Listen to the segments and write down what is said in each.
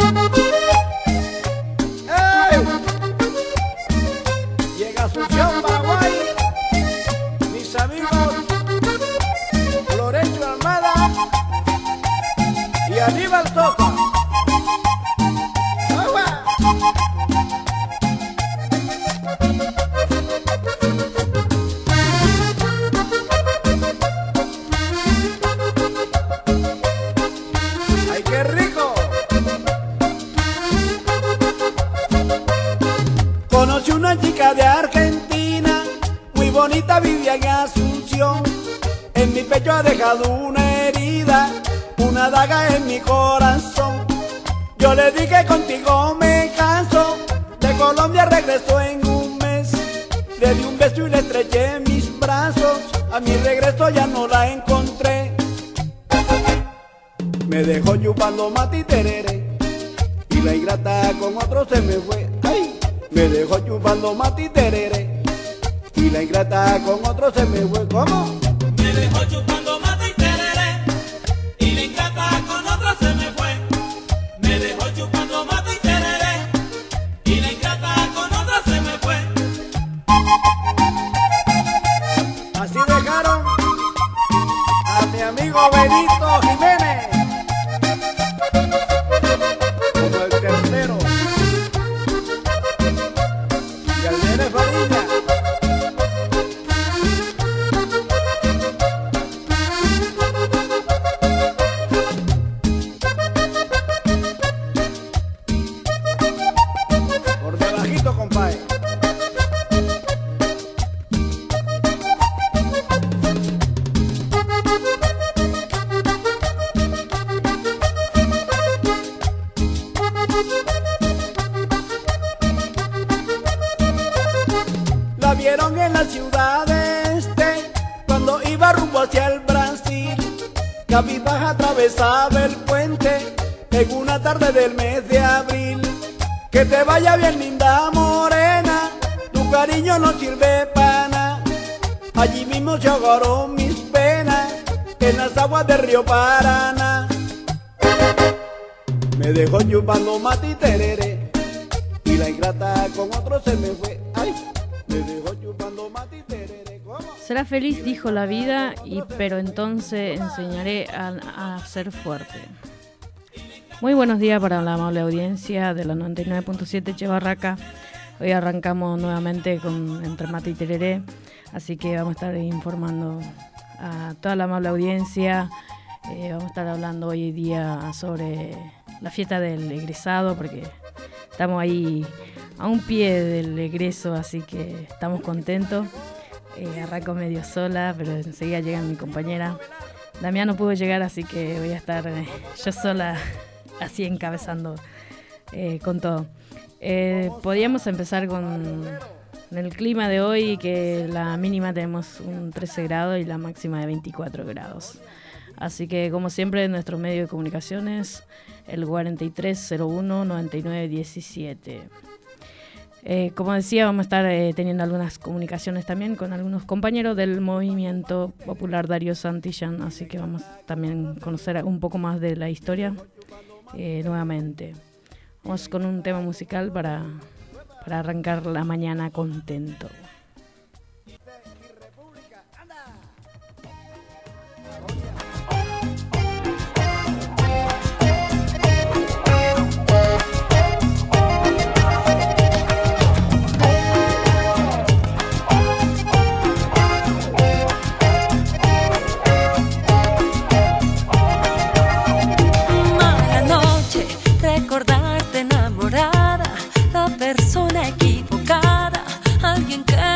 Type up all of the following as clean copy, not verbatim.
¡Ey! Llega Asunción, Paraguay, mis amigos Florencio Almada y Aníbal Toca. ¡Agua! ¡Ay, qué rico! Conocí una chica de Argentina, muy bonita, vivía en Asunción. En mi pecho ha dejado una herida, una daga en mi corazón. Yo le dije contigo me canso, de Colombia regresó en un mes. Le di un beso y le estreché en mis brazos, a mi regreso ya no la encontré. Me dejó chupando mate y tereré, y la ingrata con otro se me fue. ¡Ay! Me dejó chupando mate y tereré, y la ingrata con otro se me fue. ¿Cómo? Me dejó chupando mate y tereré, y la ingrata con otro se me fue. Me dejó chupando mate y tereré, y la ingrata con otro se me fue. Así dejaron a mi amigo Benito Jiménez, como el tercero, y al nene Farilla. Por debajito, compadre. La vieron en la ciudad este, cuando iba rumbo hacia el Brasil. Cabizbaja atravesaba el puente, en una tarde del mes de abril. Que te vaya bien, linda morena, tu cariño no sirve para nada. Allí mismo se ahogaron mis penas, en las aguas del río Paraná. Me dejó chupando mate y tereré, y la ingrata con otro se me fue. Ay, me dejó chupando mate y tereré. ¿Cómo? Será feliz, dijo la vida, pero entonces enseñaré a ser fuerte. Muy buenos días para la amable audiencia de la 99.7 Chebarraca. Hoy arrancamos nuevamente con Entre Mate y Tereré, así que vamos a estar informando a toda la amable audiencia. Vamos a estar hablando hoy día sobre la fiesta del egresado, porque estamos ahí a un pie del egreso, así que estamos contentos. Arranco medio sola, pero enseguida llega mi compañera. Damián no pudo llegar, así que voy a estar yo sola, así encabezando con todo. Podríamos empezar con el clima de hoy, que la mínima tenemos un 13 grados y la máxima de 24 grados. Así que, como siempre, en nuestro medio de comunicaciones, el 4301-9917. Como decía, vamos a estar teniendo algunas comunicaciones también con algunos compañeros del Movimiento Popular Darío Santillán, así que vamos también a conocer un poco más de la historia nuevamente. Vamos con un tema musical para arrancar la mañana contento. Recordarte enamorada, la persona equivocada, alguien que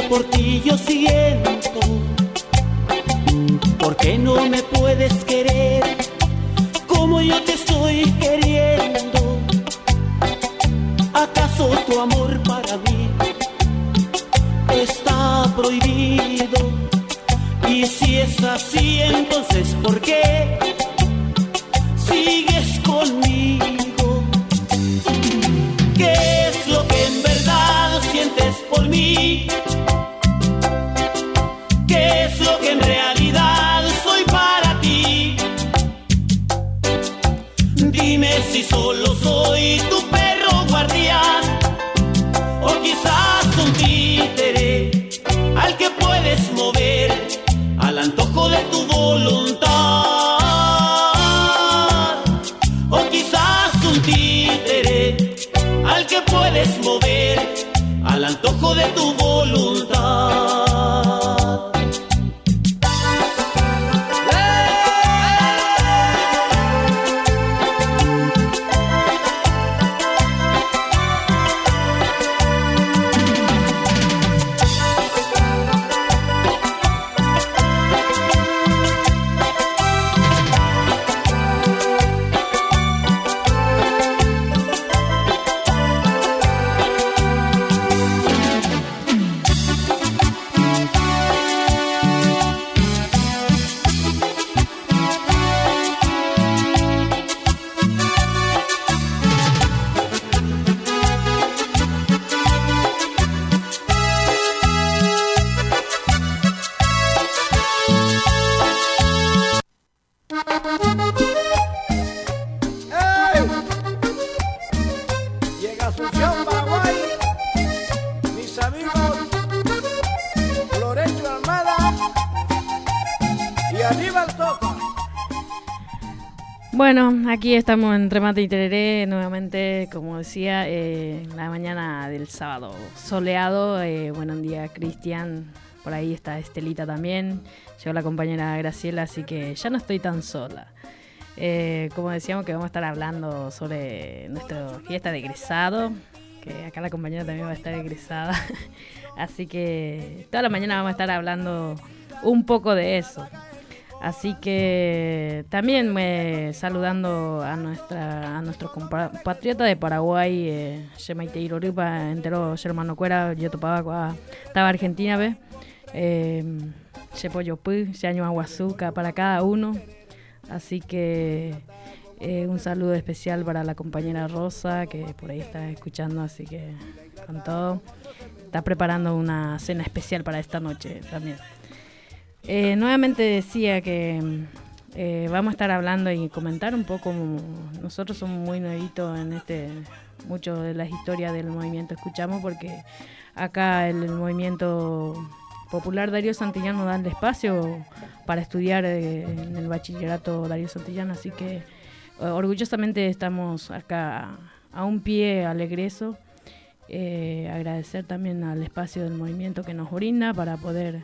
por ti yo siento. ¿Por qué no me puedes querer como yo te estoy queriendo? ¿Acaso tu amor para mí está prohibido? Y si es así, entonces ¿por qué sigues conmigo? ¿Qué es lo que en verdad sientes por mí? ¿Qué es lo que en realidad soy para ti? Dime si solo soy tu perro guardián o quizás un títere al que puedes mover al antojo de tu voluntad, o quizás un títere al que puedes mover al antojo de tu voluntad. Bueno, aquí estamos en Remate y Tereré, nuevamente, como decía, la mañana del sábado soleado. Buenos días, Cristian. Por ahí está Estelita también. Llegó la compañera Graciela, así que ya no estoy tan sola. Como decíamos, que vamos a estar hablando sobre nuestra fiesta de egresado, que acá la compañera también va a estar egresada. Así que toda la mañana vamos a estar hablando un poco de eso. Así que también saludando a nuestros compatriotas de Paraguay, Yemaite Irorupa, entero hermano Cuera, yo topaba estaba Argentina, ¿ves? Chepo Yopú, Yaño Aguazuca para cada uno. Así que un saludo especial para la compañera Rosa, que por ahí está escuchando, así que con todo. Está preparando una cena especial para esta noche también. Nuevamente decía que vamos a estar hablando y comentar un poco. Nosotros somos muy nuevitos en mucho de las historias del movimiento escuchamos, porque acá el movimiento popular Darío Santillán nos da el espacio para estudiar en el bachillerato Darío Santillán, así que orgullosamente estamos acá a un pie al egreso. Agradecer también al espacio del movimiento que nos brinda para poder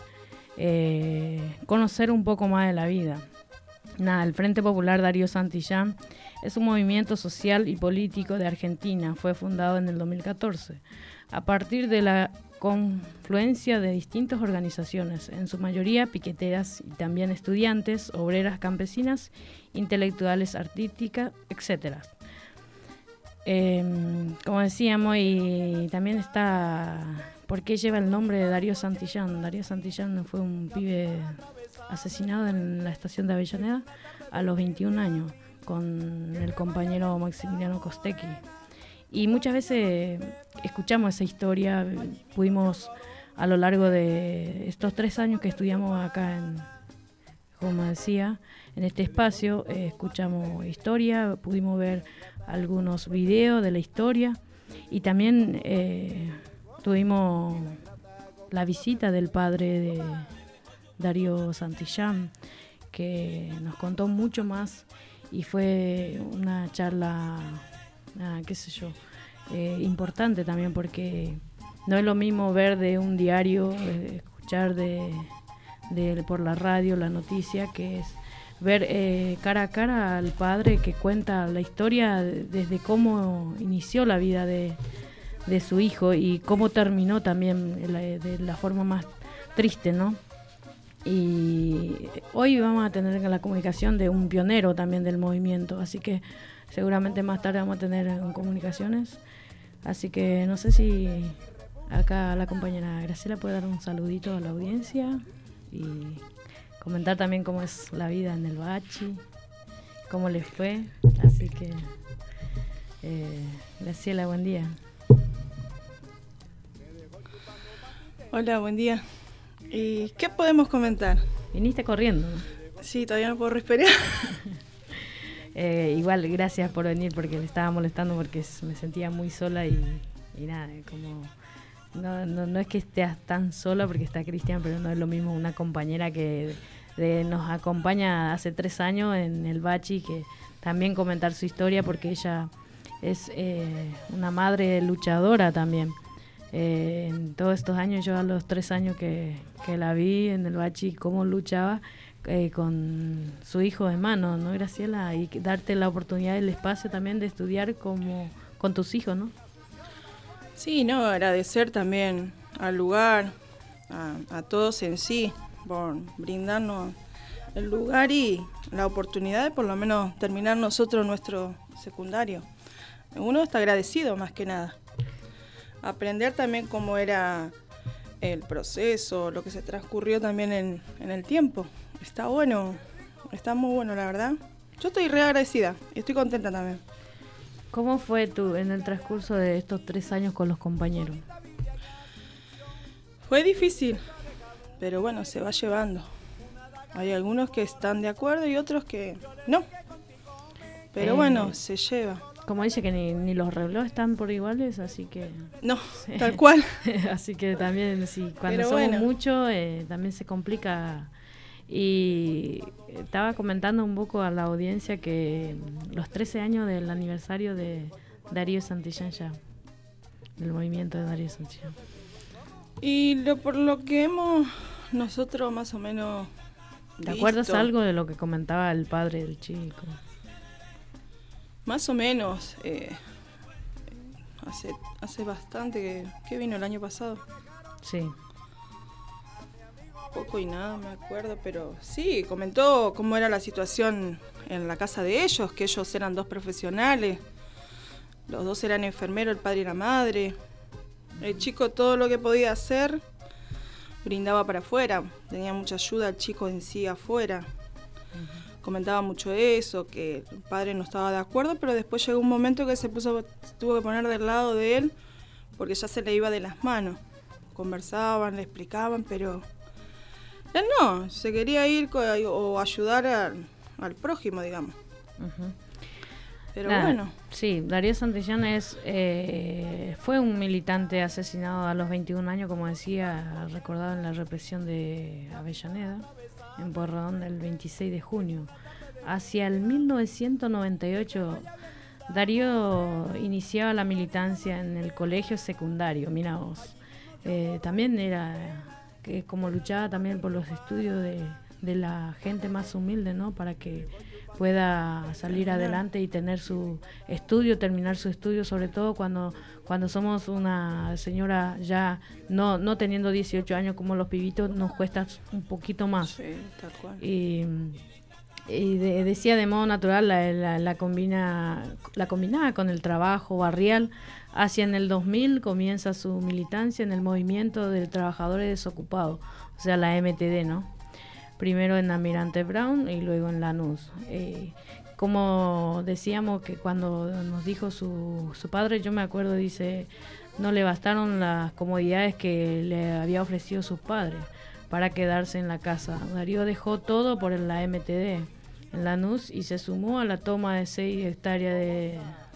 conocer un poco más de la vida. El Frente Popular Darío Santillán es un movimiento social y político de Argentina. Fue fundado en el 2014 a partir de la confluencia de distintas organizaciones, en su mayoría piqueteras y también estudiantes, obreras, campesinas, intelectuales, artísticas, etc. Como decíamos, y también está... ¿Por qué lleva el nombre de Darío Santillán? Darío Santillán fue un pibe asesinado en la estación de Avellaneda a los 21 años con el compañero Maximiliano Costecchi. Y muchas veces escuchamos esa historia, pudimos a lo largo de estos 3 años que estudiamos acá, como decía, en este espacio, escuchamos historia, pudimos ver algunos videos de la historia y también... tuvimos la visita del padre de Darío Santillán, que nos contó mucho más y fue una charla, importante también, porque no es lo mismo ver de un diario, escuchar por la radio la noticia, que es ver cara a cara al padre que cuenta la historia desde cómo inició la vida de de su hijo y cómo terminó también de la forma más triste, ¿no? Y hoy vamos a tener la comunicación de un pionero también del movimiento, así que seguramente más tarde vamos a tener comunicaciones. Así que no sé si acá la compañera Graciela puede dar un saludito a la audiencia y comentar también cómo es la vida en el Bachi, cómo les fue. Así que, Graciela, buen día. Hola, buen día. ¿Y qué podemos comentar? Viniste corriendo, ¿no? Sí, todavía no puedo respirar. Igual, gracias por venir porque le estaba molestando porque me sentía muy sola y nada, como no es que estés tan sola porque está Cristian, pero no es lo mismo una compañera que nos acompaña hace 3 años en el Bachi, que también comentar su historia porque ella es una madre luchadora también. En todos estos años, yo a los 3 años que la vi en el Bachi, cómo luchaba con su hijo de mano, ¿no, Graciela? Y darte la oportunidad, el espacio también de estudiar con tus hijos, ¿no? Sí, no, agradecer también al lugar, a todos en sí, por brindarnos el lugar y la oportunidad de por lo menos terminar nosotros nuestro secundario. Uno está agradecido más que nada. Aprender también cómo era el proceso, lo que se transcurrió también en el tiempo. Está bueno, está muy bueno, la verdad. Yo estoy re agradecida y estoy contenta también. ¿Cómo fue en el transcurso de estos 3 años con los compañeros? Fue difícil, pero bueno, se va llevando. Hay algunos que están de acuerdo y otros que no. Pero bueno, se lleva. Como dice que ni los relojes están por iguales, así que... No, tal cual. Así que también, sí, cuando pero somos bueno, muchos, también se complica. Y estaba comentando un poco a la audiencia que los 13 años del aniversario de Darío Santillán ya, del movimiento de Darío Santillán. Y por lo que hemos nosotros más o menos ¿Te acuerdas algo de lo que comentaba el padre del chico? Más o menos, hace bastante que vino el año pasado. Sí. Poco y nada me acuerdo, pero sí, comentó cómo era la situación en la casa de ellos, que ellos eran 2 profesionales, los 2 eran enfermeros, el padre y la madre. El chico todo lo que podía hacer brindaba para afuera, tenía mucha ayuda el chico en sí afuera. Comentaba mucho eso, que el padre no estaba de acuerdo, pero después llegó un momento que tuvo que poner del lado de él porque ya se le iba de las manos. Conversaban, le explicaban, pero él no, se quería ir o ayudar al prójimo, digamos. Uh-huh. Pero bueno. Sí, Darío Santillán fue un militante asesinado a los 21 años, como decía, recordado en la represión de Avellaneda, en Pueyrredón el 26 de junio. Hacia el 1998, Darío iniciaba la militancia en el colegio secundario, mira vos. También era que como luchaba también por los estudios de la gente más humilde, ¿no? Para que pueda salir adelante y tener su estudio, terminar su estudio, sobre todo cuando somos una señora ya no teniendo 18 años como los pibitos, nos cuesta un poquito más. Sí, tal cual. Y decía de modo natural la combinaba con el trabajo barrial. Hacia en el 2000 comienza su militancia en el movimiento de trabajadores desocupados, o sea, la MTD, ¿no? Primero en Almirante Brown y luego en Lanús. Como decíamos que cuando nos dijo su padre, yo me acuerdo, dice, no le bastaron las comodidades que le había ofrecido sus padres para quedarse en la casa. Darío dejó todo por la MTD en Lanús y se sumó a la toma de 6 hectáreas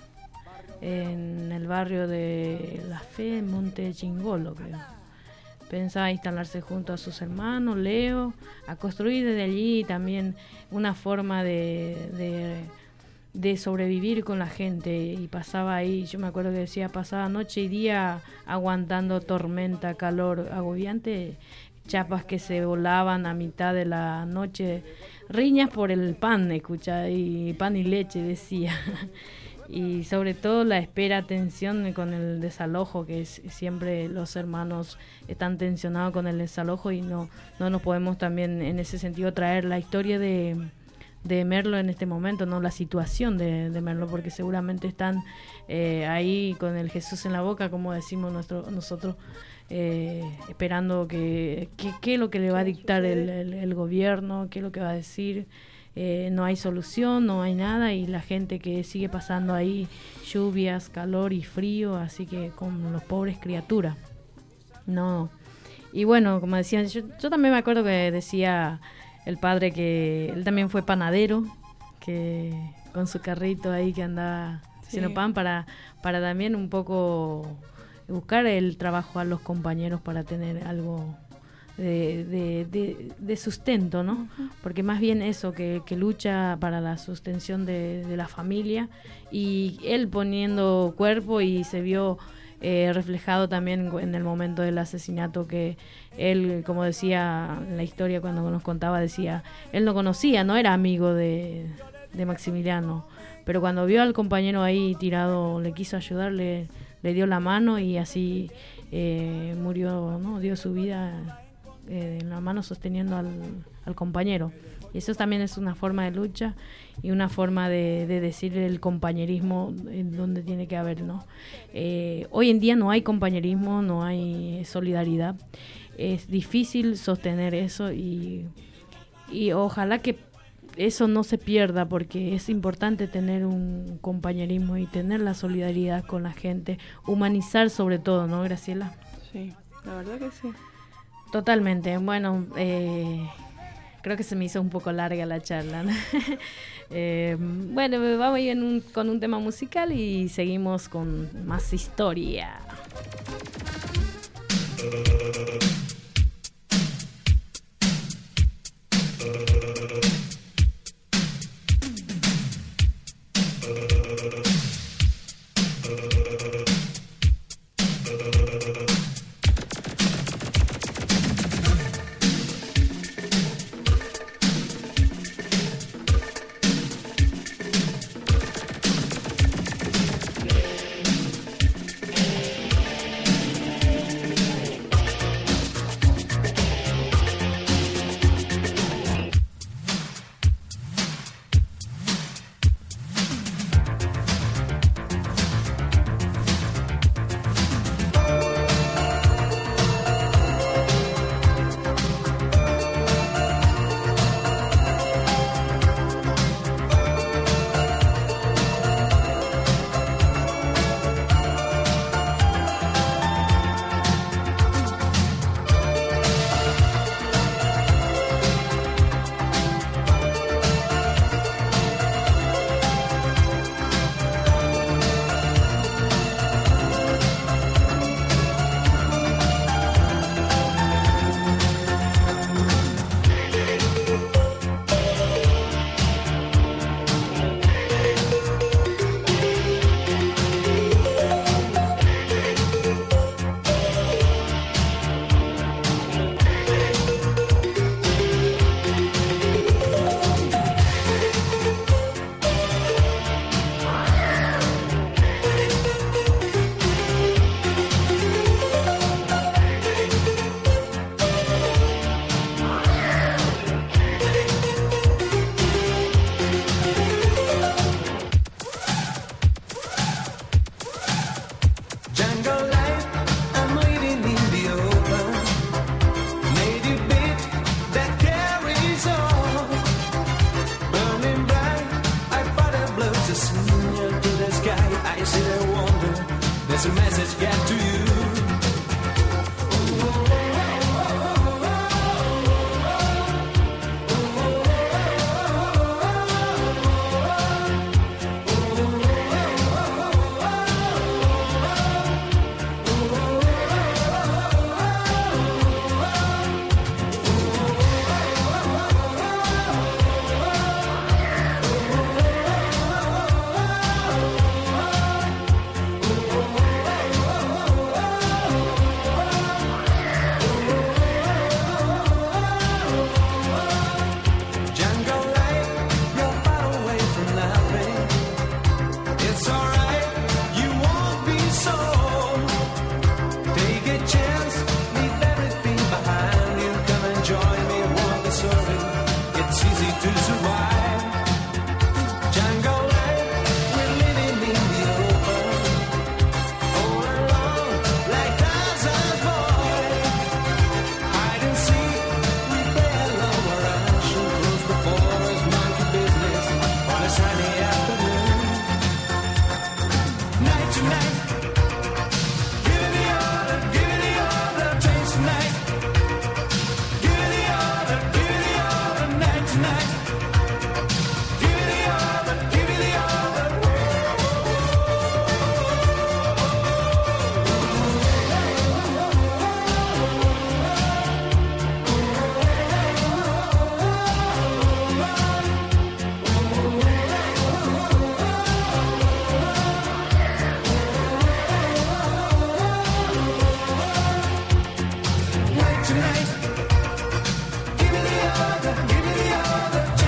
en el barrio de La Fe, en Monte Chingolo, creo. Pensaba instalarse junto a sus hermanos, Leo, a construir desde allí también una forma de sobrevivir con la gente. Y pasaba ahí, yo me acuerdo que decía, pasaba noche y día aguantando tormenta, calor agobiante, chapas que se volaban a mitad de la noche, riñas por el pan, escucha, y pan y leche, decía. y sobre todo la espera, tensión con el desalojo, que es siempre los hermanos están tensionados con el desalojo y no nos podemos también en ese sentido traer la historia de Merlo en este momento, no la situación de Merlo, porque seguramente están ahí con el Jesús en la boca, como decimos nosotros, esperando qué es lo que le va a dictar el gobierno, qué es lo que va a decir. No hay solución, no hay nada, y la gente que sigue pasando ahí lluvias, calor y frío, así que con los pobres criaturas. No. Y bueno, como decían, yo también me acuerdo que decía el padre que él también fue panadero, que con su carrito ahí que andaba haciendo pan para también un poco buscar el trabajo a los compañeros para tener algo de sustento, ¿no? Porque más bien eso, que lucha para la sustención de la familia, y él poniendo cuerpo, y se vio reflejado también en el momento del asesinato, que él, como decía en la historia cuando nos contaba, decía, él no conocía, no era amigo de Maximiliano, pero cuando vio al compañero ahí tirado, le quiso ayudar, le dio la mano, y así murió, ¿no? Dio su vida en la mano sosteniendo al compañero. Y eso también es una forma de lucha y una forma de decir el compañerismo en donde tiene que haber, ¿no? Hoy en día no hay compañerismo, no hay solidaridad. Es difícil sostener eso, y ojalá que eso no se pierda, porque es importante tener un compañerismo y tener la solidaridad con la gente, humanizar sobre todo, ¿no, Graciela? Sí, la verdad que sí. Totalmente. Bueno, creo que se me hizo un poco larga la charla, ¿no? Bueno, vamos a ir con un tema musical y seguimos con más historia. Tonight, give me the other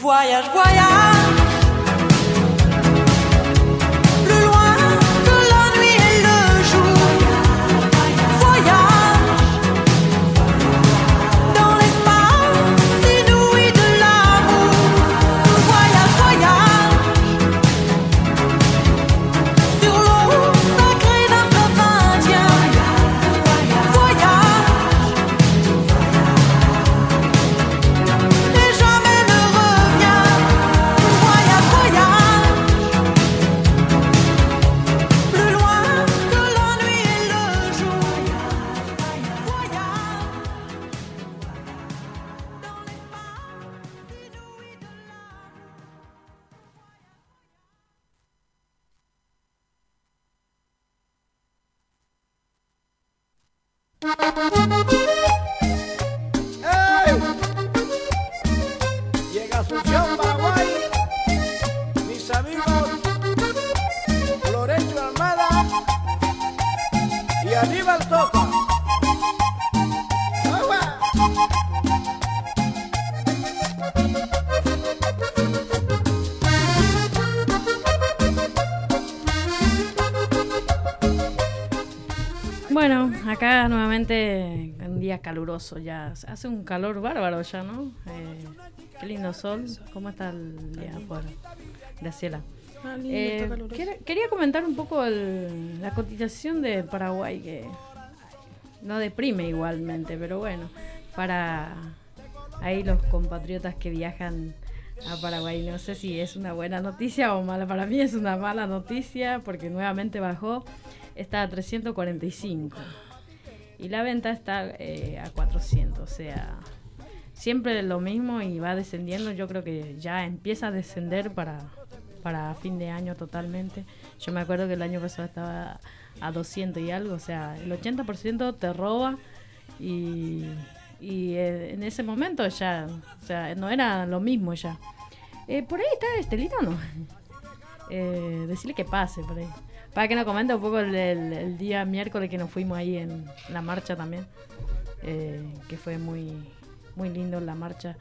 Voyage, voyage, plus loin que la nuit et le jour. Voyage dans l'espace inouï de l'amour. Voyage, voyage sur l'eau sacrée d'un fleuve indien. Voyage et jamais ne revient. Voyage, voyage, plus loin que la nuit et le jour. Voyage dans l'espace inouï de ¡Ey! Llega Asunción, Paraguay, mis amigos Florencio Armada y Aníbal Toca. ¡Agua! Bueno, acá nuevamente un día caluroso ya. Hace un calor bárbaro ya, ¿no? Qué lindo sol. ¿Cómo está el día afuera? Graciela. Está caluroso. Quería comentar un poco la cotización de Paraguay, que no deprime igualmente, pero bueno, para ahí los compatriotas que viajan a Paraguay, no sé si es una buena noticia o mala. Para mí es una mala noticia porque nuevamente bajó, está a 345 y la venta está a 400, o sea, siempre lo mismo y va descendiendo. Yo creo que ya empieza a descender para fin de año totalmente. Yo me acuerdo que el año pasado estaba a 200 y algo, o sea, el 80% te roba y en ese momento ya, o sea, no era lo mismo ya. ¿Por ahí está Estelita o no? Decirle que pase por ahí, para que nos comente un poco el día miércoles que nos fuimos ahí en la marcha también, que fue muy, muy lindo la marcha,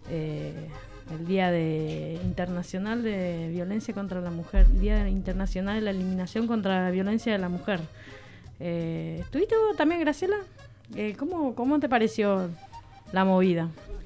el Día Internacional de Violencia contra la Mujer, Día Internacional de la Eliminación contra la Violencia de la Mujer. ¿Estuviste también, Graciela? ¿Cómo te pareció la movida?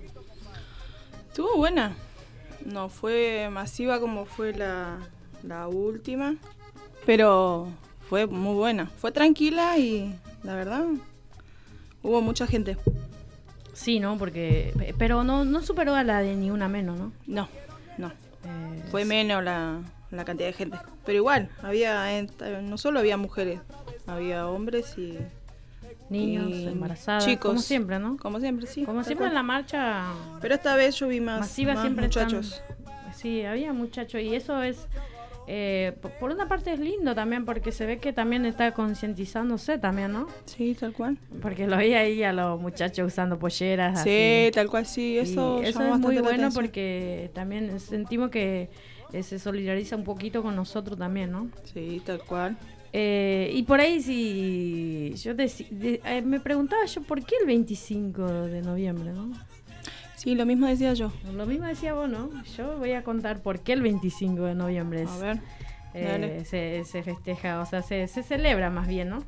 Estuvo buena. No fue masiva como fue la última, pero fue muy buena. Fue tranquila y la verdad hubo mucha gente. Sí, ¿no? Pero no superó a la de Ni Una Menos, ¿no? No. Fue menos la cantidad de gente. Pero igual, no solo había mujeres, había hombres y niños, embarazadas, chicos. como siempre, ¿no? Como siempre, sí. Como siempre en la marcha Pero esta vez yo vi más masiva, siempre muchachos. Sí, había muchachos y eso es, por una parte es lindo también porque se ve que también está concientizándose también, ¿no? Sí, tal cual. Porque lo veía ahí a los muchachos usando polleras. Sí, así. tal cual, sí. Eso es llamó muy bastante la bueno atención. porque también sentimos que se solidariza un poquito con nosotros también, ¿no? Sí, tal cual. Y por ahí si yo me preguntaba yo por qué el 25 de noviembre, ¿no? Sí, lo mismo decía yo. Lo mismo decía vos, ¿no? Yo voy a contar por qué el 25 de noviembre es. A ver, dale. Se festeja, o sea, se celebra más bien, ¿no?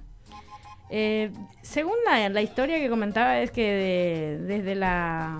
Según la historia que comentaba es que desde la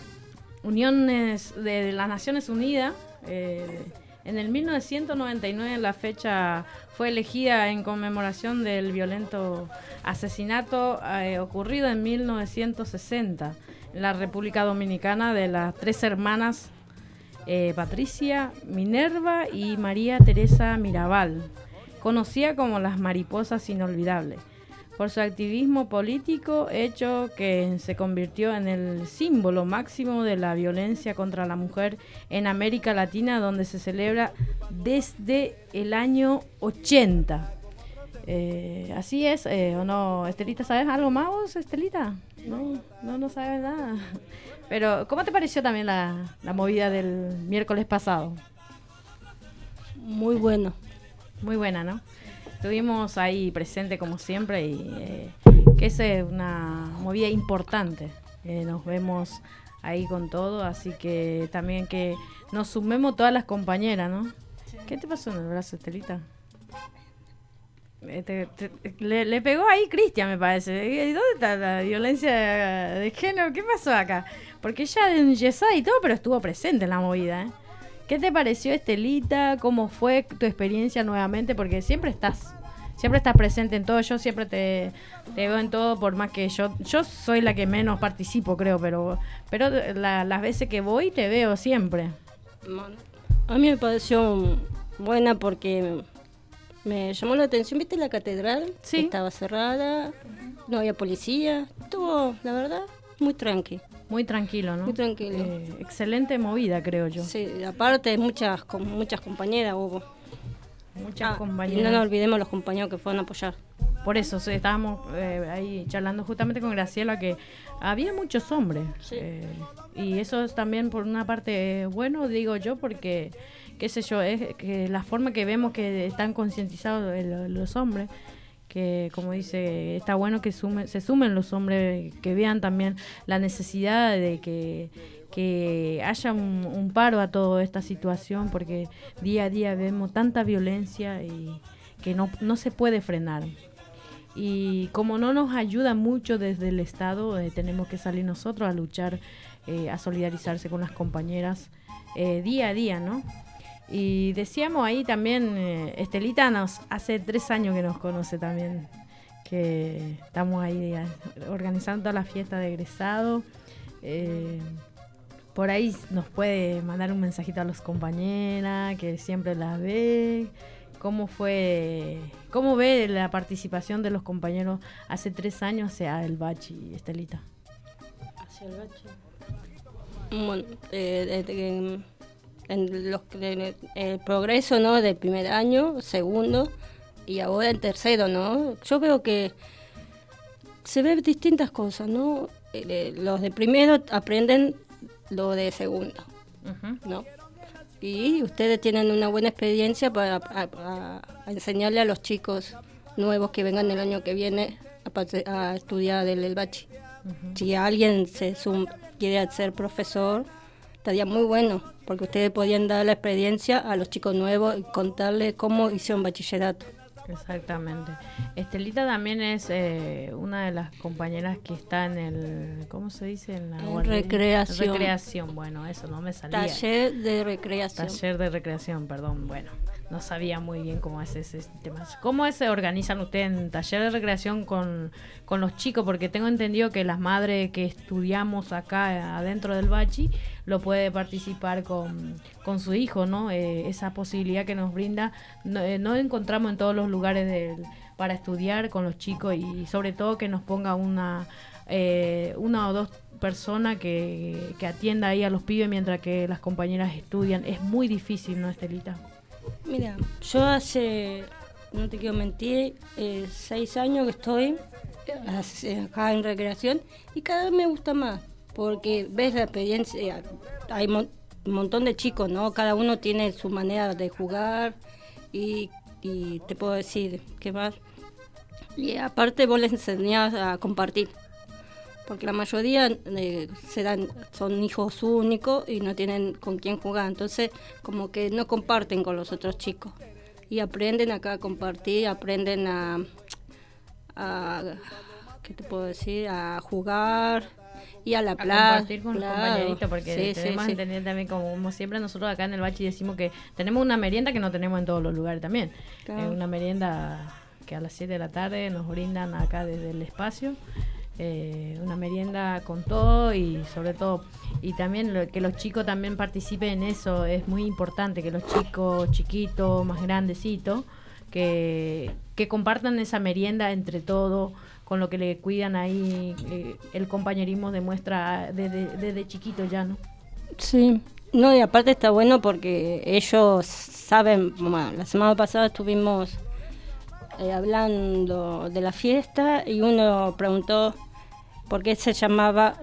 Uniones de las Naciones Unidas, en el 1999 la fecha fue elegida en conmemoración del violento asesinato ocurrido en 1960 en la República Dominicana de las tres hermanas Patricia, Minerva y María Teresa Mirabal, conocida como las Mariposas Inolvidables, por su activismo político, hecho que se convirtió en el símbolo máximo de la violencia contra la mujer en América Latina, donde se celebra desde el año 80. Así es, ¿o no? Estelita, ¿sabes algo más vos, Estelita? No sabes nada. Pero, ¿cómo te pareció también la movida del miércoles pasado? Muy bueno. Muy buena, ¿no? Estuvimos ahí presente como siempre y que es una movida importante. Nos vemos ahí con todo, así que también que nos sumemos todas las compañeras, ¿no? Sí. ¿Qué te pasó en el brazo, Estelita? Le pegó ahí Cristian, me parece. ¿Y dónde está la violencia de género? ¿Qué pasó acá? Porque ella enyesada y todo, pero estuvo presente en la movida, ¿eh? ¿Qué te pareció, Estelita? ¿Cómo fue tu experiencia nuevamente? Porque siempre estás presente en todo. Yo siempre te veo en todo, por más que yo soy la que menos participo, creo, pero las veces que voy te veo siempre. A mí me pareció buena porque me llamó la atención, ¿viste la catedral? Sí. Estaba cerrada, no había policía, estuvo, la verdad, muy tranqui. Muy tranquilo, ¿no? Muy tranquilo. Excelente movida, creo yo. Sí, aparte muchas compañeras hubo. Muchas compañeras. Y no nos olvidemos los compañeros que fueron a apoyar. Por eso, sí, estábamos ahí charlando justamente con Graciela, que había muchos hombres. Sí. Y eso es también por una parte bueno, digo yo, porque, qué sé yo, es que la forma que vemos que están concientizados los hombres, que como dice, está bueno que se sumen los hombres, que vean también la necesidad de que haya un paro a toda esta situación, porque día a día vemos tanta violencia y que no se puede frenar. Y como no nos ayuda mucho desde el Estado, tenemos que salir nosotros a luchar, a solidarizarse con las compañeras día a día, ¿no? Y decíamos ahí también, Estelita hace 3 años que nos conoce también, que estamos ahí organizando toda la fiesta de egresado. Por ahí nos puede mandar un mensajito a los compañeras, que siempre las ve. ¿Cómo ve la participación de los compañeros hace 3 años hacia el Bachi, Estelita? Hacia el Bachi. Bueno, el progreso, ¿no? Del primer año, segundo y ahora el tercero, ¿no? Yo veo que se ven distintas cosas, ¿no? Los de primero aprenden lo de segundo, ¿no? Y ustedes tienen una buena experiencia para enseñarle a los chicos nuevos que vengan el año que viene a estudiar el Bachi. Si alguien quiere ser profesor, estaría muy bueno, porque ustedes podían dar la experiencia a los chicos nuevos y contarles cómo hicieron bachillerato. Exactamente. Estelita también es una de las compañeras que está en el, ¿cómo se dice? En la recreación. Recreación, bueno, eso no me salía. Taller de recreación. Taller de recreación, perdón, bueno. No sabía muy bien cómo es ese tema. ¿Cómo se organizan ustedes en taller de recreación con los chicos? Porque tengo entendido que las madres que estudiamos acá adentro del Bachi lo puede participar con su hijo, ¿no? Esa posibilidad que nos brinda no encontramos en todos los lugares para estudiar con los chicos, y sobre todo que nos ponga una o dos personas que atienda ahí a los pibes mientras que las compañeras estudian. Es muy difícil, ¿no, Estelita? Mira, yo no te quiero mentir, 6 años que estoy acá en recreación y cada vez me gusta más, porque ves la experiencia, hay un montón de chicos, ¿no? Cada uno tiene su manera de jugar y te puedo decir, ¿qué más? Y aparte vos les enseñás a compartir, porque la mayoría son hijos únicos y no tienen con quién jugar, entonces como que no comparten con los otros chicos y aprenden acá a compartir, aprenden a ¿qué te puedo decir? A jugar y a la plaza. Compartir con los compañeritos, porque tenemos que entender también, como siempre nosotros acá en el Bachi decimos que tenemos una merienda que no tenemos en todos los lugares también. Claro. Una merienda que a las 7 de la tarde nos brindan acá desde el espacio. Una merienda con todo, y sobre todo, y también que los chicos también participen en eso es muy importante, que los chicos chiquitos, más grandecitos, que compartan esa merienda entre todos, con lo que le cuidan ahí, el compañerismo demuestra desde chiquito ya, ¿no? Sí, no, y aparte está bueno porque ellos saben, bueno, la semana pasada estuvimos hablando de la fiesta y uno preguntó por qué se llamaba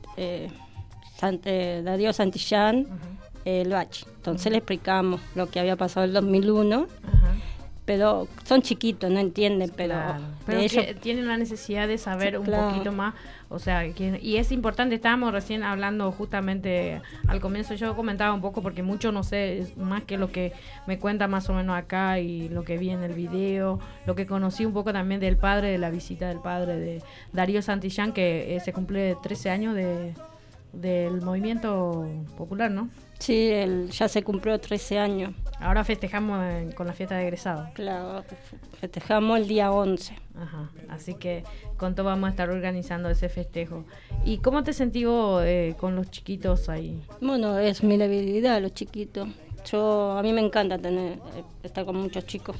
Darío Santillán el Bachi. Entonces le explicamos lo que había pasado en el 2001. pero son chiquitos, no entienden, pero, Claro. de Pero ellos, que tienen la necesidad de saber Sí, un claro. poquito más, o sea, y es importante, estábamos recién hablando justamente al comienzo, yo comentaba un poco porque mucho no sé, es más que lo que me cuenta más o menos acá y lo que vi en el video, lo que conocí un poco también del padre, de la visita del padre de Darío Santillán, que se cumple 13 años del movimiento popular, ¿no? sí, ya se cumplió 13 años. Ahora festejamos con la fiesta de egresado. Claro, festejamos el día 11. Ajá, así que con todo vamos a estar organizando ese festejo. ¿Y cómo te sentís vos con los chiquitos ahí? Bueno, es mi debilidad, los chiquitos. A mí me encanta estar con muchos chicos.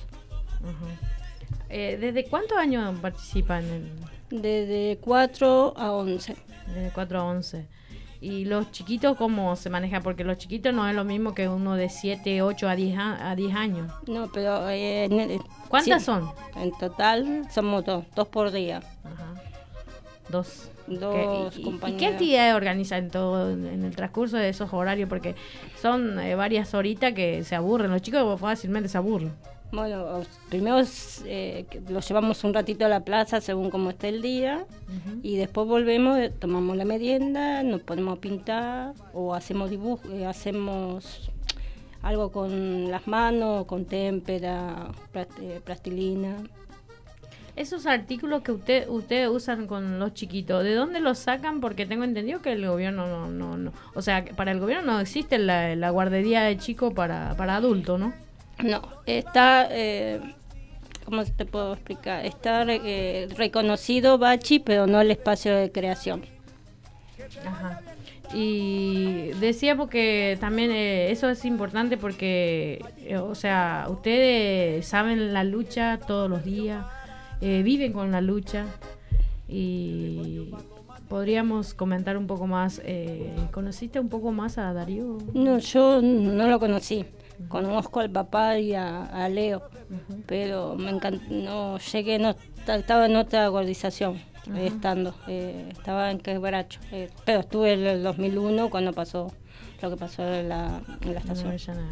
Ajá. ¿Desde cuántos años participan? Desde 4 a 11. Desde 4 a 11. ¿Y los chiquitos cómo se maneja? Porque los chiquitos no es lo mismo que uno de 7, 8 a 10 años. No, pero... ¿Cuántas sí, son? En total somos dos por día. Ajá. Dos. Dos ¿Y compañeras. qué actividades organizan todo en el transcurso de esos horarios? Porque son varias horitas que se aburren. Los chicos fácilmente se aburren. Bueno, primero los llevamos un ratito a la plaza según cómo esté el día. Ujú. Y después volvemos, tomamos la merienda, nos ponemos a pintar o hacemos dibujos, hacemos algo con las manos, con témpera, plastilina. Esos artículos que ustedes usan con los chiquitos, ¿de dónde los sacan? Porque tengo entendido que el gobierno no. O sea, que para el gobierno no existe la guardería de chicos para adultos, ¿no? No, está, ¿cómo te puedo explicar? Está reconocido Bachi, pero no el espacio de creación. Ajá. Y decía porque también eso es importante porque, o sea, ustedes saben la lucha todos los días, viven con la lucha y podríamos comentar un poco más. ¿Conociste un poco más a Darío? No, yo no lo conocí. Conozco al papá y a Leo, pero me encantó, no llegué, no estaba en otra organización estaba en Quebracho, pero estuve en el 2001 cuando pasó lo que pasó en la estación.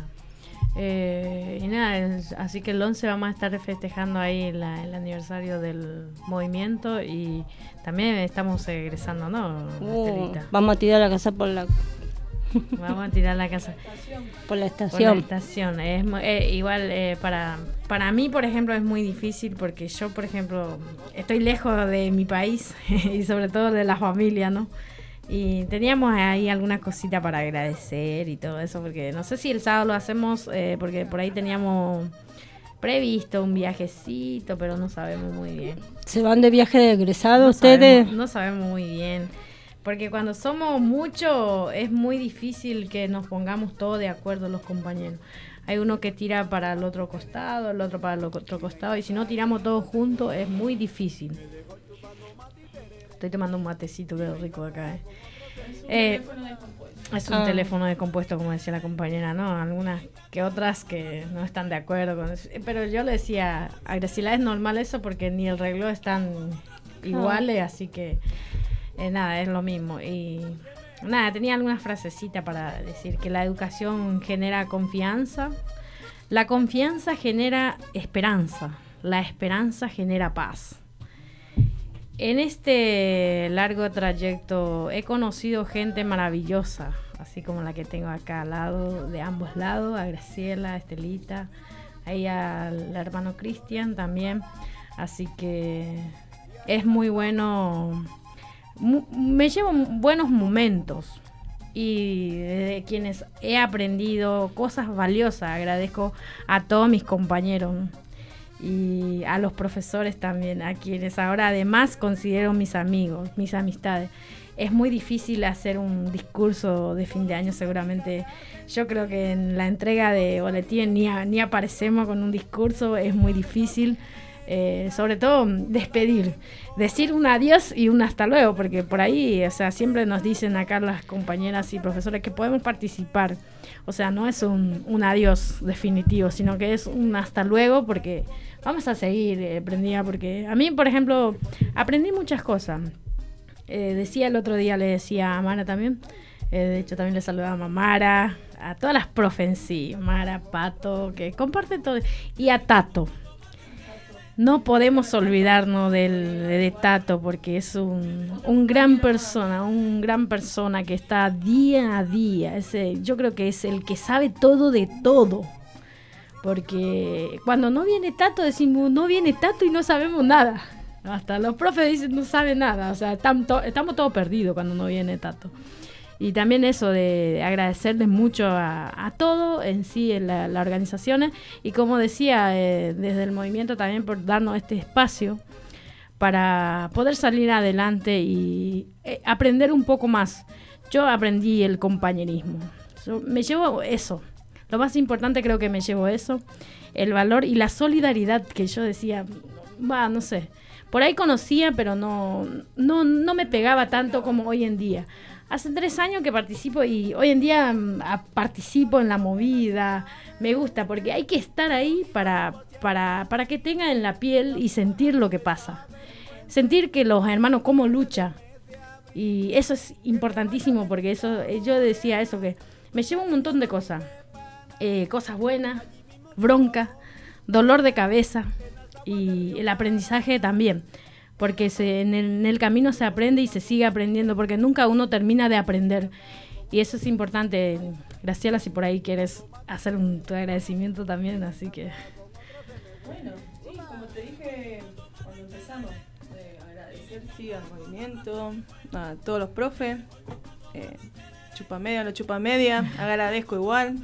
Y nada, así que el 11 vamos a estar festejando ahí el aniversario del movimiento y también estamos egresando, ¿no? Estelita? Vamos a tirar la casa por la Vamos a tirar la casa. por la Por la estación. estación. Es igual para mí, por ejemplo, es muy difícil porque yo, por ejemplo, estoy lejos de mi país y sobre todo de la familia, ¿no? Y teníamos ahí algunas cositas para agradecer y todo eso, porque no sé si el sábado lo hacemos, porque por ahí teníamos previsto un viajecito, pero no sabemos muy bien. ¿Se van de viaje de egresado No ustedes? no sabemos muy bien. Porque cuando somos muchos es muy difícil que nos pongamos todos de acuerdo los compañeros. Hay uno que tira para el otro costado, el otro para el otro costado, y si no tiramos todos juntos es muy difícil. Estoy tomando un matecito que rico acá. Es un teléfono descompuesto, como decía la compañera, ¿no? Algunas que otras que no están de acuerdo con eso. Pero yo le decía a Graciela, es normal eso porque ni el reloj están iguales, así que... nada, es lo mismo. Y nada, tenía algunas frasecitas para decir que la educación genera confianza, la confianza genera esperanza, la esperanza genera paz. En este largo trayecto he conocido gente maravillosa, así como la que tengo acá al lado, de ambos lados, a Graciela, a Estelita, ahí al hermano Cristian también, así que es muy bueno. Me llevo buenos momentos y de quienes he aprendido cosas valiosas. Agradezco a todos mis compañeros y a los profesores también, a quienes ahora además considero mis amigos, mis amistades. Es muy difícil hacer un discurso de fin de año, seguramente. Yo creo que en la entrega de boletín ni aparecemos con un discurso, es muy difícil. Sobre todo decir un adiós y un hasta luego, porque por ahí, o sea, siempre nos dicen acá las compañeras y profesores que podemos participar, o sea, no es un adiós definitivo, sino que es un hasta luego, porque vamos a seguir aprendiendo, porque a mí, por ejemplo, aprendí muchas cosas. Decía el otro día, le decía a Mara también, de hecho también le saludaba a Mara, a todas las profes en sí, Mara, Pato, que comparte todo, y a Tato. no podemos olvidarnos de Tato, porque es un gran persona que está día a día. Yo creo que es el que sabe todo de todo. Porque cuando no viene Tato decimos, no viene Tato y no sabemos nada. Hasta los profes dicen, no saben nada. O sea, estamos todos perdidos cuando no viene Tato. Y también eso de agradecerles mucho a todo en sí, en las organizaciones. Y como decía, desde el movimiento también por darnos este espacio para poder salir adelante y aprender un poco más. Yo aprendí el compañerismo. Me llevo eso. Lo más importante creo que me llevo eso. El valor y la solidaridad que yo decía, no sé. Por ahí conocía, pero no me pegaba tanto como hoy en día. Hace 3 años que participo y hoy en día participo en la movida. Me gusta porque hay que estar ahí para que tengan en la piel y sentir lo que pasa. Sentir que los hermanos cómo luchan. Y eso es importantísimo porque eso yo decía eso, que me llevo un montón de cosas. Cosas buenas, bronca, dolor de cabeza y el aprendizaje también. Porque en el camino se aprende y se sigue aprendiendo, porque nunca uno termina de aprender. Y eso es importante. Graciela, si por ahí quieres hacer tu agradecimiento también, así que... Bueno, sí, como te dije cuando empezamos, agradecer al movimiento, a todos los profes, chupa media, no chupa media, agradezco igual.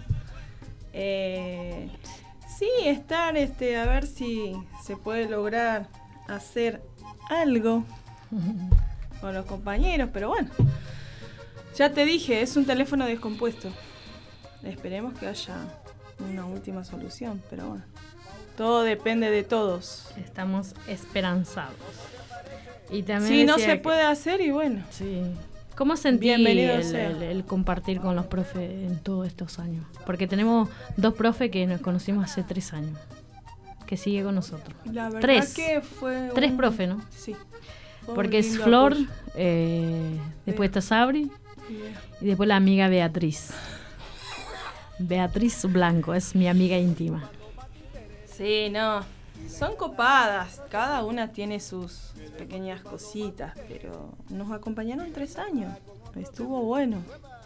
Sí, estar, a ver si se puede lograr hacer algo con los compañeros, pero bueno, ya te dije, es un teléfono descompuesto. Esperemos que haya una última solución, pero bueno, todo depende de todos. Estamos esperanzados. Y también si no se puede hacer, y bueno. Sí. ¿Cómo sentí el compartir con los profes en todos estos años? Porque tenemos 2 profes que nos conocimos hace 3 años. Que sigue con nosotros. La verdad 3. Que fue 3 profes, ¿no? Sí. Porque es Flor, después está Sabri y después la amiga Beatriz. Beatriz Blanco, es mi amiga íntima. Sí, no. Son copadas. Cada una tiene sus pequeñas cositas, pero nos acompañaron 3 años. Estuvo bueno.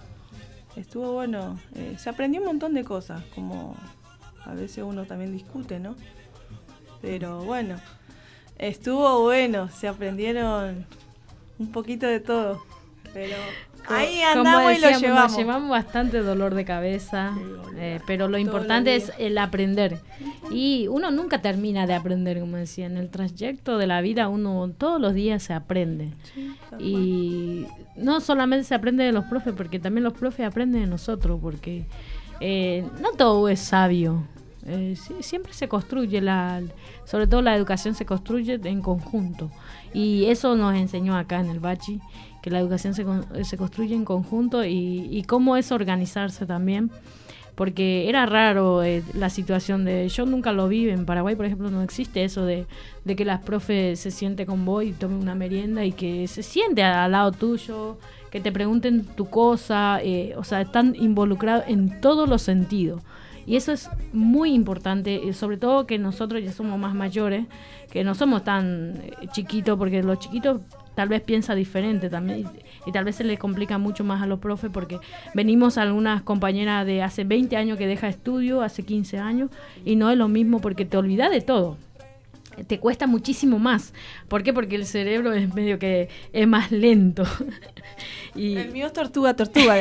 Se aprendió un montón de cosas, como a veces uno también discute, ¿no? Pero bueno, estuvo bueno, se aprendieron un poquito de todo, pero ahí andamos y lo llevamos. Nos llevamos bastante dolor de cabeza, pero lo importante es el aprender. Y uno nunca termina de aprender, como decía, en el trayecto de la vida uno todos los días se aprende. Sí, y no solamente se aprende de los profes, porque también los profes aprenden de nosotros, porque no todo es sabio. Siempre se construye, sobre todo la educación se construye en conjunto, y eso nos enseñó acá en el Bachi, que la educación se construye en conjunto y cómo es organizarse también, porque era raro la situación yo nunca lo vi en Paraguay, por ejemplo, no existe eso de que las profes se siente con vos y tomen una merienda y que se siente al lado tuyo, que te pregunten tu cosa, o sea, están involucrados en todos los sentidos. Y eso es muy importante, sobre todo que nosotros ya somos más mayores, que no somos tan chiquitos, porque los chiquitos tal vez piensan diferente también, y tal vez se les complica mucho más a los profes, porque venimos algunas compañeras de hace 20 años que deja estudio, hace 15 años, y no es lo mismo porque te olvidas de todo. Te cuesta muchísimo más. ¿Por qué? Porque el cerebro es medio que es más lento. Y el mío es tortuga.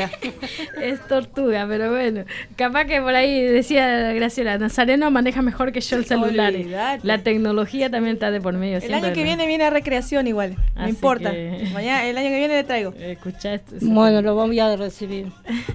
Es tortuga, pero bueno. Capaz que por ahí decía Graciela, Nazareno maneja mejor que yo el celular. La tecnología también está de por medio. El año que viene a recreación igual. No importa. Mañana, el año que viene le traigo. Escuchá esto. Bueno, lo vamos a recibir.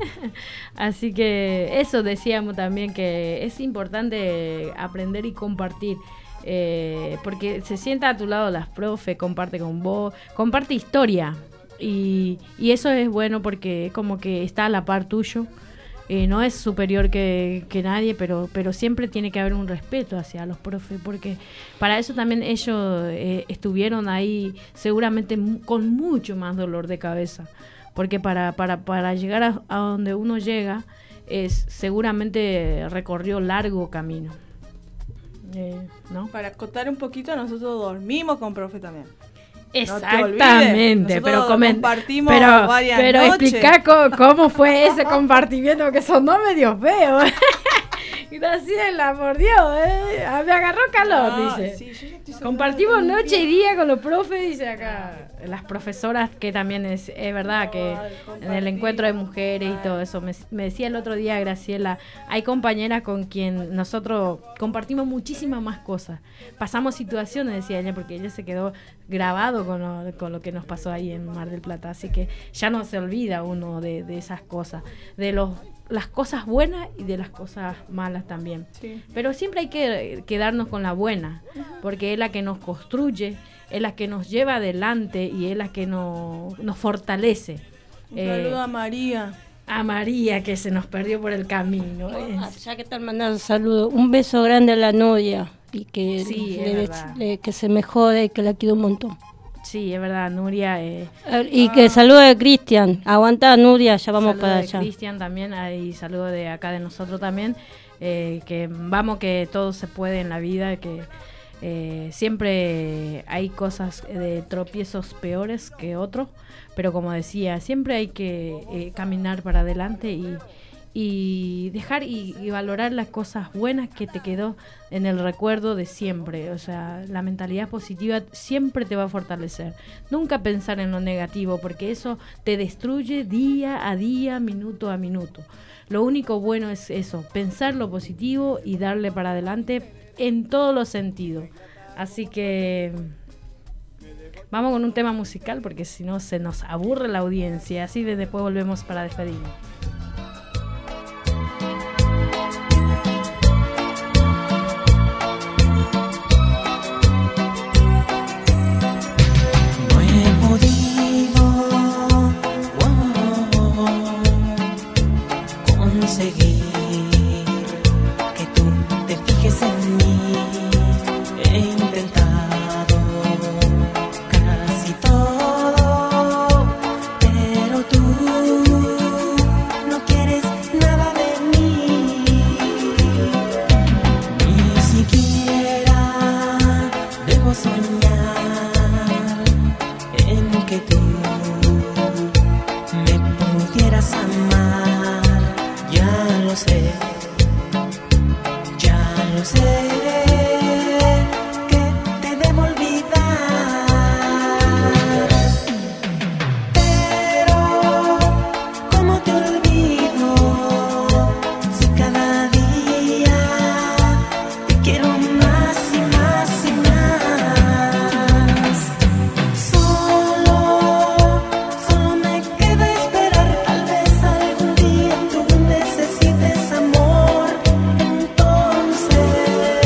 Así que eso decíamos también, que es importante aprender y compartir. Porque se sienta a tu lado las profes, comparte con vos, comparte historia, y eso es bueno porque es como que está a la par tuyo, no es superior que nadie, pero siempre tiene que haber un respeto hacia los profes, porque para eso también ellos estuvieron ahí seguramente con mucho más dolor de cabeza, porque para llegar a donde uno llega seguramente recorrió largo camino. ¿no? Para acotar un poquito, nosotros dormimos con profe también. Exactamente, pero compartimos varias pero noches. explica cómo fue ese compartimiento, que sonó medio feo. Graciela, por Dios, me agarró calor, dice. Sí, yo ya estoy Compartimos sonando noche y día con los profes, dice acá. Las profesoras, que también es verdad que en el encuentro de mujeres y todo eso. Me decía el otro día Graciela, hay compañeras con quien nosotros compartimos muchísimas más cosas. Pasamos situaciones, decía ella, porque ella se quedó grabado con lo que nos pasó ahí en Mar del Plata. Así que ya no se olvida uno de esas cosas, de las cosas buenas y de las cosas malas también. Sí. Pero siempre hay que quedarnos con la buena, porque es la que nos construye, es la que nos lleva adelante y es la que nos fortalece. Un saludo a María. A María, que se nos perdió por el camino. Ya que están mandando saludos, un beso grande a la novia y que, Sí, que se mejore y que la quiero un montón. Sí, es verdad, Nuria. Y que saludo de Cristian. Aguanta, Nuria, ya vamos para allá. Cristian también, y saludo de acá de nosotros también. Que vamos, que todo se puede en la vida, que siempre hay cosas de tropiezos peores que otros, pero como decía, siempre hay que caminar para adelante y dejar y valorar las cosas buenas que te quedó en el recuerdo de siempre. O sea, la mentalidad positiva siempre te va a fortalecer. Nunca pensar en lo negativo, porque eso te destruye día a día, minuto a minuto. Lo único bueno es eso, pensar lo positivo y darle para adelante en todos los sentidos. Así que vamos con un tema musical, porque si no se nos aburre la audiencia. Así de después volvemos para despedirnos. Conseguir que tú te fijes en mí. He intentado casi todo, pero tú no quieres nada de mí. Ni siquiera debo soñar en que tú me pudieras amar. Ya lo sé, que te debo olvidar, pero ¿cómo te olvido si cada día te quiero más y más y más? Solo me queda esperar, tal vez algún día tú necesites amor, entonces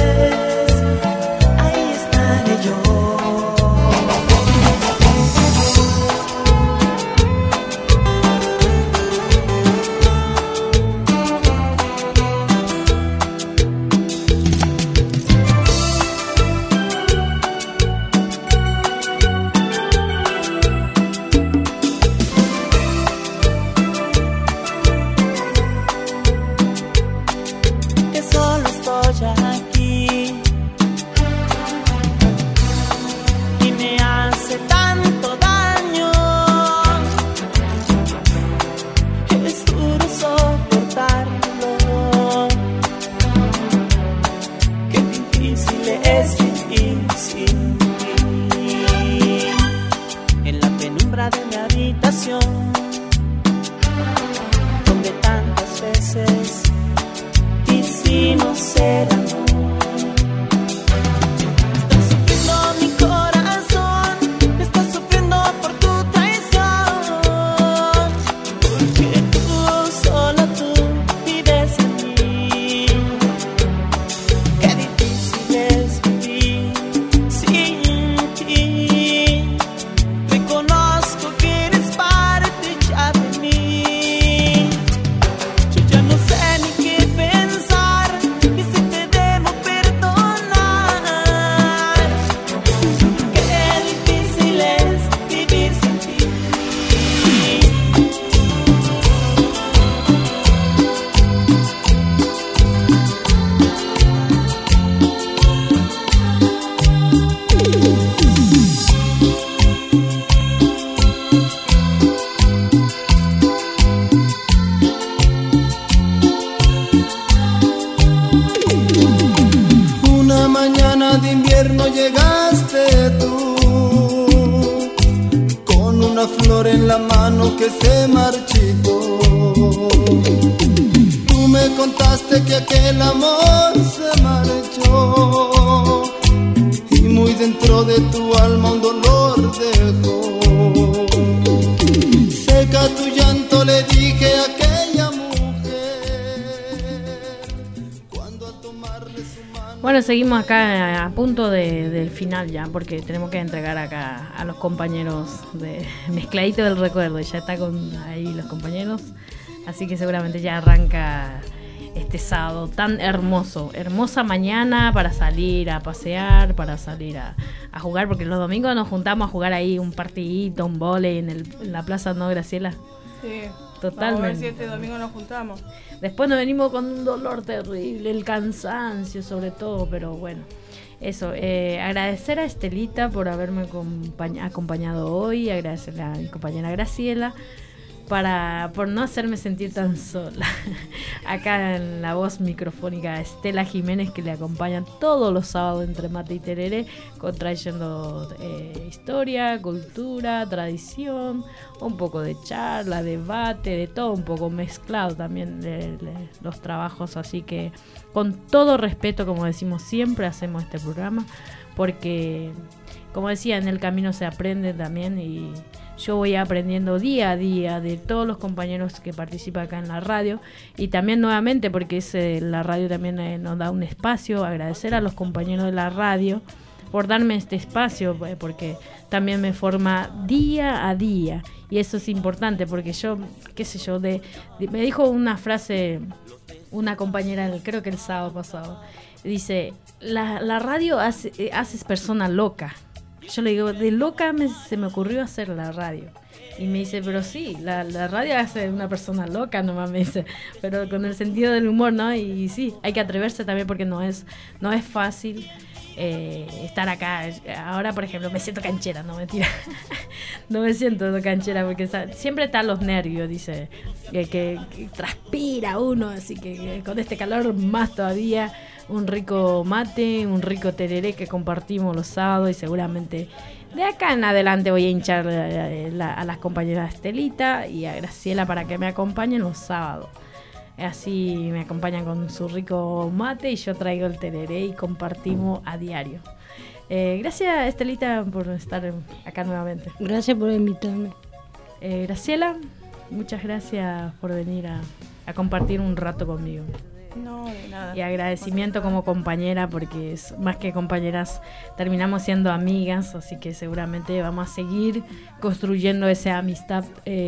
amor que se marchitó. Tú me contaste que aquel amor se marchó y muy dentro de tu alma un dolor dejó. Seca tu llanto, le dije a aquella mujer, cuando a tomarle su mano. Bueno, seguimos acá a punto del final ya, porque tenemos que entregar acá a los compañeros de Mezcladito del Recuerdo. Ya está con ahí los compañeros, así que seguramente ya arranca este sábado tan hermoso. Hermosa mañana para salir a pasear, para salir a jugar, porque los domingos nos juntamos a jugar ahí un partidito, un vóley en la plaza, ¿no, Graciela? Sí. Totalmente. Vamos a ver si este domingo nos juntamos. Después nos venimos con un dolor terrible, el cansancio sobre todo, pero bueno, eso, agradecer a Estelita por haberme acompañado hoy, agradecerle a mi compañera Graciela por no hacerme sentir tan sola. Acá en la voz microfónica Estela Jiménez, que le acompaña todos los sábados entre mate y tereré, trayendo historia, cultura, tradición, un poco de charla, debate, de todo un poco mezclado también los trabajos. Así que con todo respeto, como decimos siempre, hacemos este programa porque, como decía, en el camino se aprende también, y yo voy aprendiendo día a día de todos los compañeros que participan acá en la radio, y también nuevamente porque la radio también nos da un espacio. Agradecer a los compañeros de la radio por darme este espacio, porque también me forma día a día, y eso es importante porque yo, qué sé yo, me dijo una frase una compañera, creo que el sábado pasado, dice, la radio haces persona loca. Yo le digo, de loca se me ocurrió hacer la radio. Y me dice, pero sí, la radio hace una persona loca nomás, me dice, pero con el sentido del humor, ¿no? Y sí, hay que atreverse también porque no es fácil estar acá. Ahora, por ejemplo, me siento canchera, no, mentira. No me siento canchera porque siempre están los nervios, dice, que transpira uno, así que con este calor más todavía. Un rico mate, un rico tereré que compartimos los sábados, y seguramente de acá en adelante voy a hinchar a las compañeras Estelita y a Graciela para que me acompañen los sábados. Así me acompañan con su rico mate y yo traigo el tereré y compartimos a diario. Gracias, Estelita, por estar acá nuevamente. Gracias por invitarme. Graciela, muchas gracias por venir a compartir un rato conmigo. No, de nada. Y agradecimiento como compañera, porque más que compañeras terminamos siendo amigas, así que seguramente vamos a seguir construyendo esa amistad,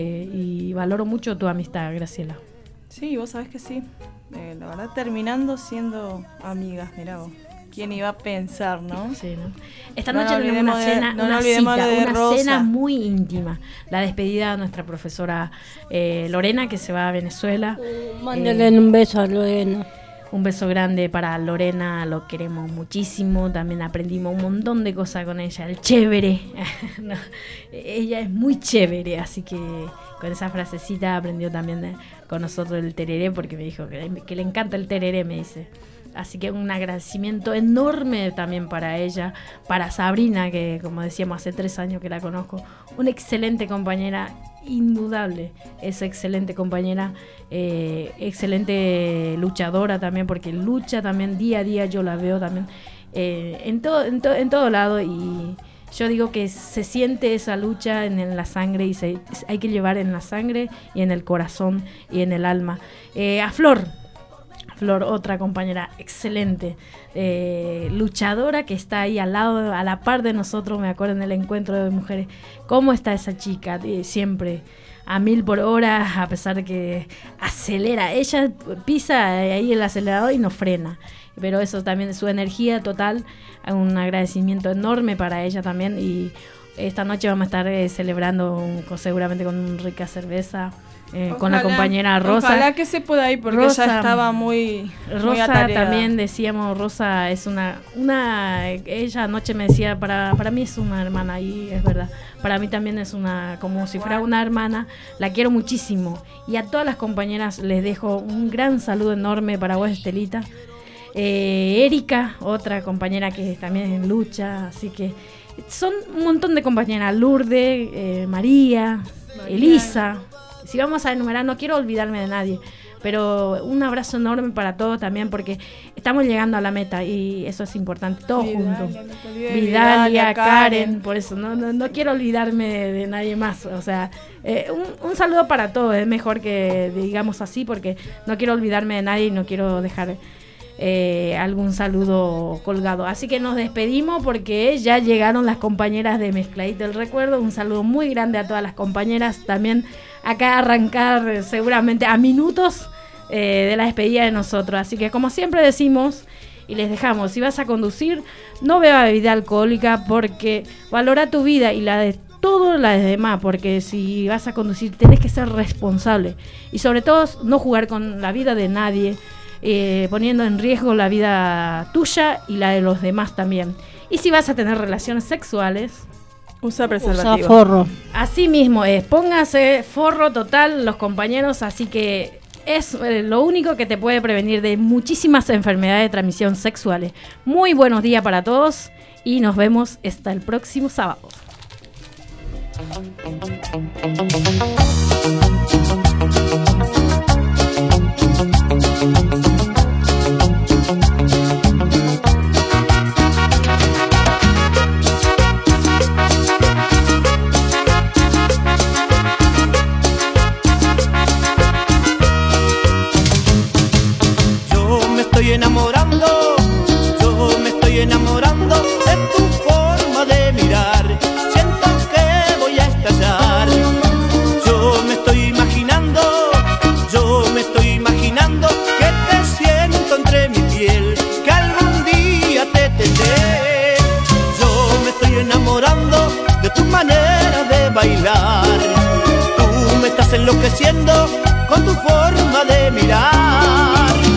y valoro mucho tu amistad, Graciela. Sí, vos sabés que sí. La verdad, terminando siendo amigas, mirá vos. ¿Quién iba a pensar, no? Sí, ¿no? Esta noche tenemos una cena, una cena muy íntima. La despedida de nuestra profesora Lorena, que se va a Venezuela. Mándale un beso a Lorena. Un beso grande para Lorena, lo queremos muchísimo. También aprendimos un montón de cosas con ella. El chévere. No, ella es muy chévere, así que con esa frasecita aprendió también con nosotros el tereré, porque me dijo que le encanta el tereré, me dice. Así que un agradecimiento enorme también para ella, para Sabrina, que como decíamos hace 3 años que la conozco, una excelente compañera, indudable, es excelente compañera, excelente luchadora también, porque lucha también día a día, yo la veo también en todo lado, y yo digo que se siente esa lucha en la sangre, y hay que llevar en la sangre y en el corazón y en el alma. A Flor, otra compañera excelente, luchadora, que está ahí al lado, a la par de nosotros. Me acuerdo en el encuentro de mujeres, cómo está esa chica, siempre a 1000 por hora, a pesar de que acelera. Ella pisa ahí el acelerador y no frena, pero eso también es su energía total. Un agradecimiento enorme para ella también, y esta noche vamos a estar celebrando seguramente con una rica cerveza. Con la compañera Rosa. Ojalá que se pueda ir, porque Rosa, ella estaba muy atareada. También decíamos, Rosa es ella anoche me decía, para mí es una hermana, y es verdad, para mí también es como si fuera una hermana, la quiero muchísimo, y a todas las compañeras les dejo un gran saludo enorme para vos, Estelita. Erika, otra compañera que también es en lucha, así que son un montón de compañeras, Lourdes, María, Elisa. Si vamos a enumerar, no quiero olvidarme de nadie, pero un abrazo enorme para todos también, porque estamos llegando a la meta y eso es importante, todos juntos. Vidalia, Karen, por eso no quiero olvidarme de nadie más. O sea, un saludo para todos, es mejor que digamos así, porque no quiero olvidarme de nadie y no quiero dejar algún saludo colgado. Así que nos despedimos porque ya llegaron las compañeras de Mezcladito el Recuerdo. Un saludo muy grande a todas las compañeras. También acá arrancar seguramente a minutos de la despedida de nosotros. Así que como siempre decimos y les dejamos, si vas a conducir, no beba bebida alcohólica, porque valora tu vida y la de todo la de demás, porque si vas a conducir tenés que ser responsable y sobre todo no jugar con la vida de nadie, poniendo en riesgo la vida tuya y la de los demás también. Y si vas a tener relaciones sexuales, usa preservativo. Usa forro. Así mismo es, póngase forro total los compañeros, así que es lo único que te puede prevenir de muchísimas enfermedades de transmisión sexuales. Muy buenos días para todos y nos vemos hasta el próximo sábado. Yo me estoy enamorando de tu forma de mirar. Siento que voy a estallar. Yo me estoy imaginando que te siento entre mi piel, que algún día te tendré. Yo me estoy enamorando de tu manera de bailar. Tú me estás enloqueciendo con tu forma de mirar.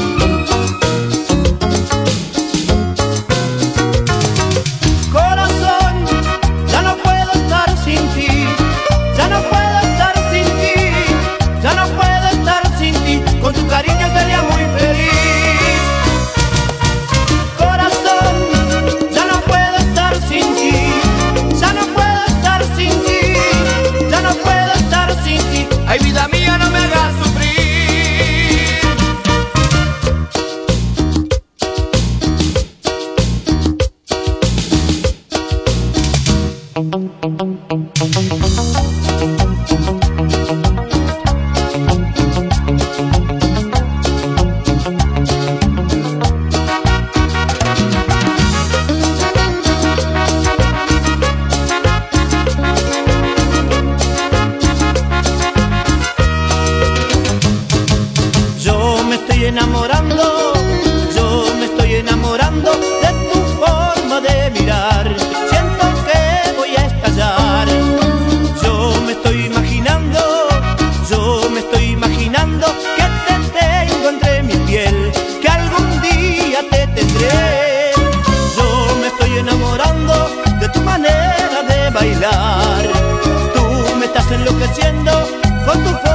Con tu cariño sería muy feliz. Corazón, ya no puedo estar sin ti. Ya no puedo estar sin ti. Ya no puedo estar sin ti. Ay, vida mía, no me hagas sufrir. Yo me estoy enamorando de tu forma de mirar. Siento que voy a estallar. Yo me estoy imaginando que te tengo entre mi piel, que algún día te tendré. Yo me estoy enamorando de tu manera de bailar. Tú me estás enloqueciendo con tu